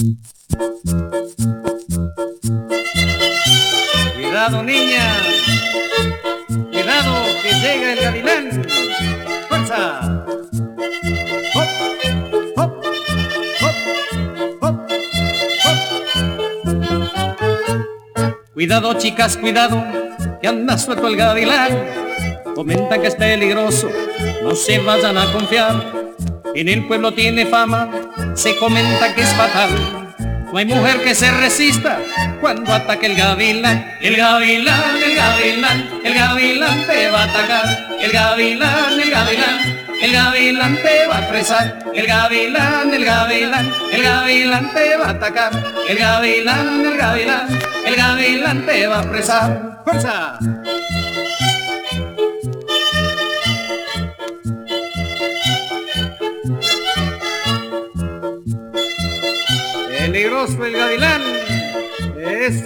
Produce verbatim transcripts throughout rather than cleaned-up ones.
Cuidado, niña, cuidado que llega el gavilán. ¡Fuerza! ¡Hop! ¡Hop! ¡Hop! ¡Hop! ¡Hop! Cuidado, chicas, cuidado, que anda suelto el gavilán. Comentan que es peligroso, no se vayan a confiar. En el pueblo tiene fama, se comenta que es fatal. No hay mujer que se resista cuando ataque el gavilán. El gavilán, el gavilán, el gavilán te va a atacar. El gavilán, el gavilán, el gavilán te va a apresar. El gavilán, el gavilán, el gavilán te va a atacar. El gavilán, el gavilán, el gavilán te va a apresar. ¡Fuerza! Peligroso el gavilán es.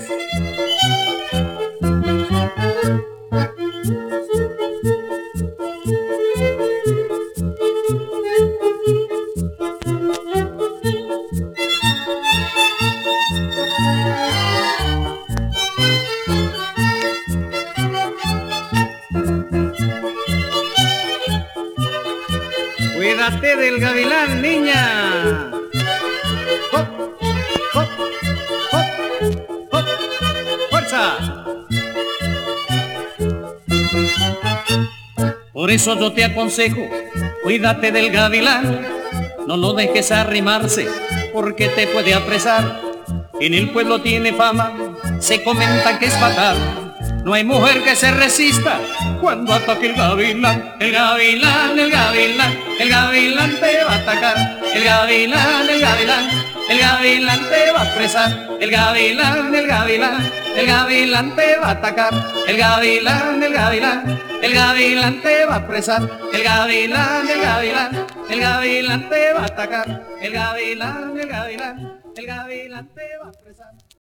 Cuídate del gavilán, niña. ¡Hop! ¡Hop! ¡Hop! ¡Hop! ¡Fuerza! Por eso yo te aconsejo, cuídate del gavilán. No lo dejes arrimarse, porque te puede apresar. En el pueblo tiene fama, se comenta que es fatal. No hay mujer que se resista cuando ataque el gavilán. El gavilán, el gavilán, el gavilán te va a atacar. El gavilán, el gavilán, el gavilán te va a apresar. El gavilán, el gavilán, el gavilán te va a atacar. El gavilán, el gavilán, el gavilán te va a apresar. El gavilán, el gavilán, el gavilán te va a atacar. El gavilán, el gavilán, el gavilán te va a apresar.